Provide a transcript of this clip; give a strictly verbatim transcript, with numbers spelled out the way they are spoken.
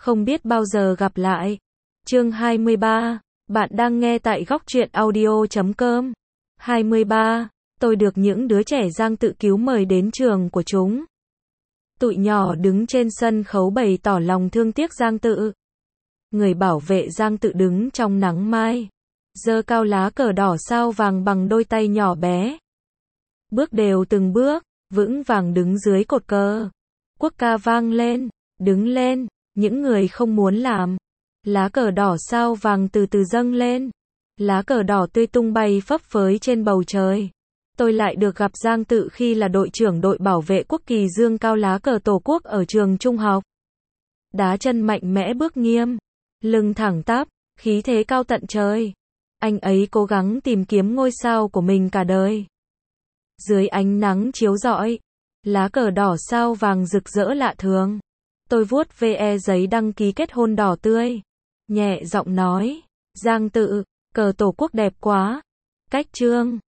không biết bao giờ gặp lại. Chương hai mươi ba. Bạn đang nghe tại góc truyện audio chấm com. hai mươi ba. Tôi được những đứa trẻ Giang Tự cứu mời đến trường của chúng. Tụi nhỏ đứng trên sân khấu bày tỏ lòng thương tiếc Giang Tự. Người bảo vệ Giang Tự đứng trong nắng mai, giơ cao lá cờ đỏ sao vàng bằng đôi tay nhỏ bé. Bước đều từng bước, vững vàng đứng dưới cột cờ. Quốc ca vang lên, đứng lên, những người không muốn làm. Lá cờ đỏ sao vàng từ từ dâng lên. Lá cờ đỏ tươi tung bay phấp phới trên bầu trời. Tôi lại được gặp Giang Tự khi là đội trưởng đội bảo vệ quốc kỳ dương cao lá cờ Tổ quốc ở trường trung học. Đá chân mạnh mẽ bước nghiêm, lưng thẳng tắp, khí thế cao tận trời. Anh ấy cố gắng tìm kiếm ngôi sao của mình cả đời. Dưới ánh nắng chiếu rọi, lá cờ đỏ sao vàng rực rỡ lạ thường. Tôi vuốt ve giấy đăng ký kết hôn đỏ tươi, nhẹ giọng nói, Giang Tự, cờ Tổ quốc đẹp quá. Cách chương